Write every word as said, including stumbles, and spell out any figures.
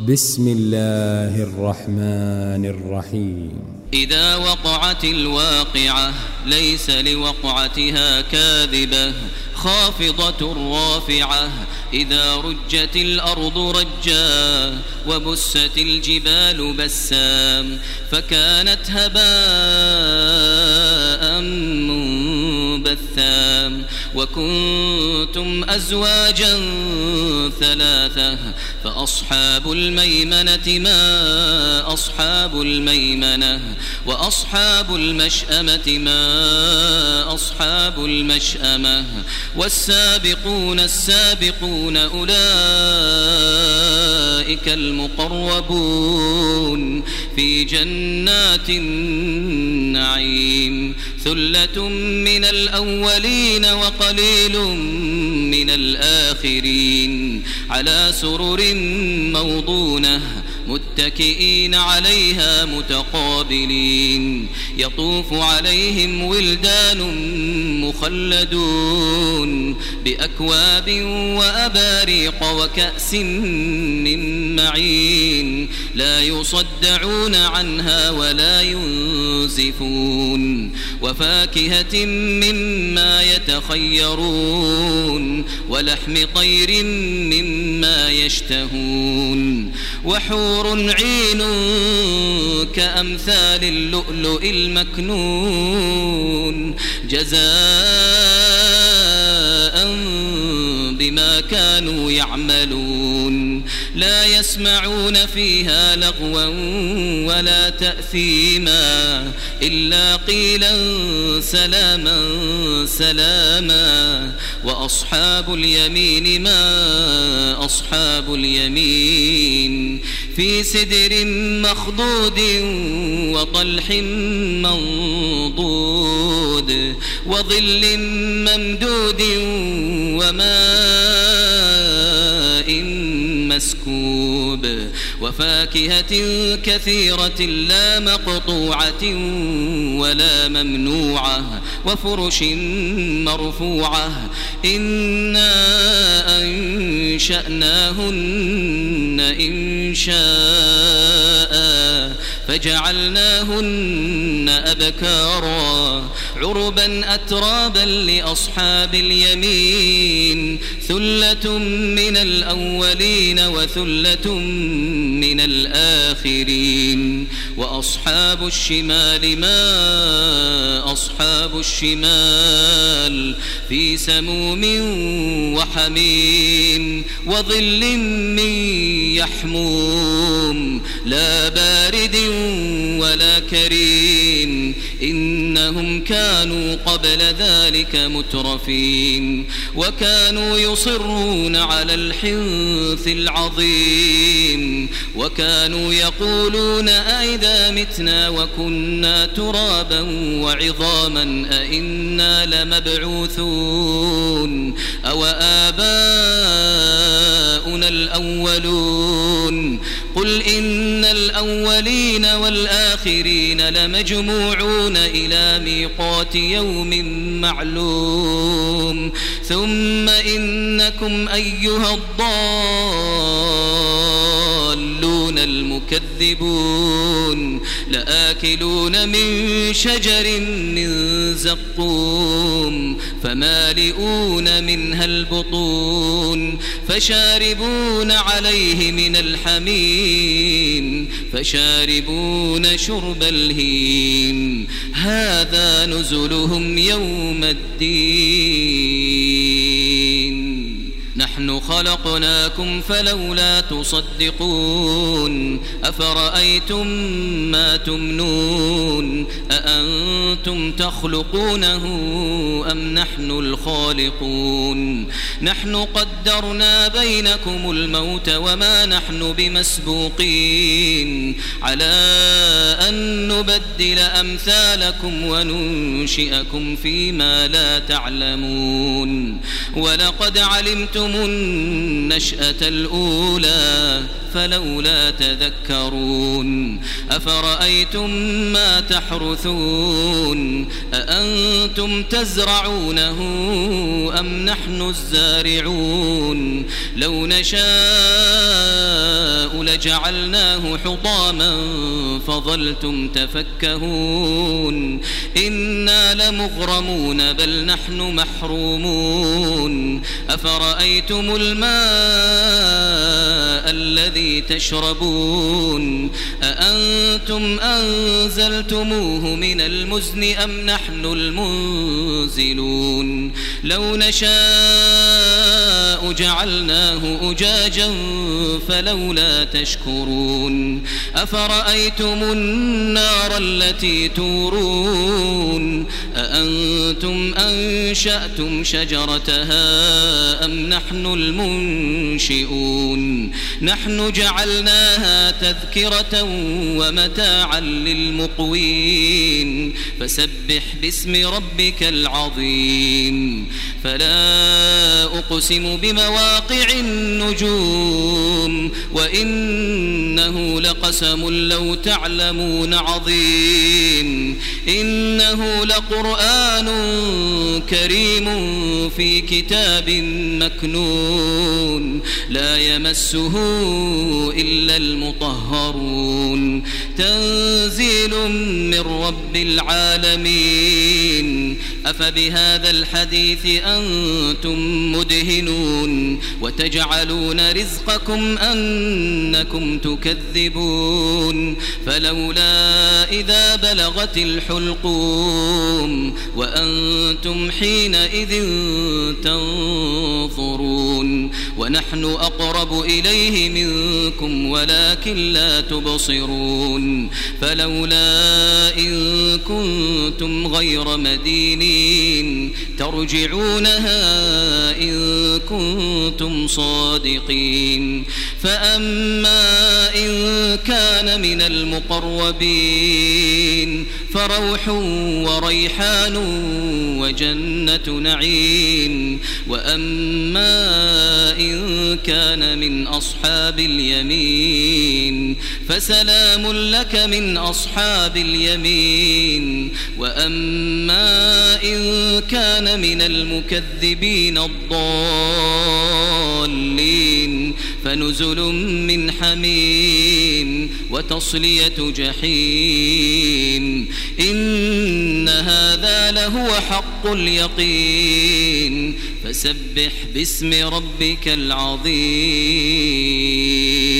بسم الله الرحمن الرحيم. إذا وقعت الواقعة ليس لوقعتها كاذبة خافضة رافعة إذا رجت الأرض رجا وبست الجبال بسا فكانت هباء منبثا وكنتم أزواجا ثلاثة فأصحاب الميمنة ما أصحاب الميمنة وأصحاب المشأمة ما أصحاب المشأمة والسابقون السابقون أولئك المقربون في جنات النعيم ثلة من الأولين وقليل من الآخرين على سرر موضونة متكئين عليها متقابلين يطوف عليهم ولدان مخلدون بأكواب وأباريق وكأس من معين لا يصدعون عنها ولا ينزفون وفاكهة مما يتخيرون ولحم طير مما يشتهون وحور عين كأمثال اللؤلؤ المكنون جزاء بما كانوا يعملون لا يسمعون فيها لغوا ولا تأثيما إلا قيلا سلاما سلاما وأصحاب اليمين ما أصحاب اليمين في سدر مخضود وطلح منضود وظل ممدود وماء مسكوب وفاكهة كثيرة لا مقطوعة ولا ممنوعة وفرش مرفوعة إنا أنشأناهن إن شاء فجعلناهن أبكارا عربا أترابا لأصحاب اليمين ثلة من الأولين وثلة من الآخرين وأصحاب الشمال ما أصحاب الشمال في سموم وحميم وظل من يحموم لا بارد ولا كريم إنهم كانوا قبل ذلك مترفين وكانوا يصرون على الحنث العظيم وكانوا يقولون أئذا متنا وكنا ترابا وعظاما أئنا لمبعوثون أو آباؤنا الأولون قل إن الأولين والآخرين لمجموعون إلى ميقات يوم معلوم ثم إنكم أيها الضالون المكذبون لآكلون من شجر من زقوم فمالئون منها البطون فشاربون عليه من الحميم فشاربون شرب الهيم هذا نزلهم يوم الدين نحن خلقناكم فلولا تصدقون أفرأيتم ما تمنون أأنتم تخلقونه أم نحن الخالقون نحن قدرنا بينكم الموت وما نحن بمسبوقين على أن نبدل أمثالكم وننشئكم فيما لا تعلمون ولقد علمتم النشأة الأولى فلولا تذكرون أفرأيتم ما تحرثون أأنتم تزرعونه أم نحن الزارعون لو نشاء لجعلناه حطاما فظلتم تفكهون إنا لمغرمون بل نحن محرومون أفرأيتم الماء الذي تشربون أأنتم أنزلتموه من المزن أم نحن المنزلون لو نشاء جعلناه أجاجا فلولا تشكرون أفرأيتم النار التي تورون أأنتم أنشأتم شجرتها أم نحن المنشئون نحن جعلناها تذكرة ومتاعا للمقوين فسبح باسم ربك العظيم فلا أقسم بمواقع النجوم وإنه لقسم لو تعلمون عظيم إنه لقرآن كريم في كتاب مكنون لا يمسه إلا المطهرون تنزيل من رب العالمين أفبهذا الحديث أنتم مدهنون وتجعلون رزقكم أنكم تكذبون فلولا إذا بلغت الحلقوم وأنتم حينئذ تنظرون ونحن أقرب إليه منكم ولكن لا تبصرون فلولا إن كنتم غير مدينين ترجعونها إن كنتم صادقين فأما إن كان من المقربين فروح وريحان وجنة نعيم وأما إن كان من أصحاب اليمين فسلام لك من أصحاب اليمين وأما إن كان من المكذبين الضالين فنزل من حميم وتصلية جحيم إن هذا لهو حق اليقين فسبح باسم ربك العظيم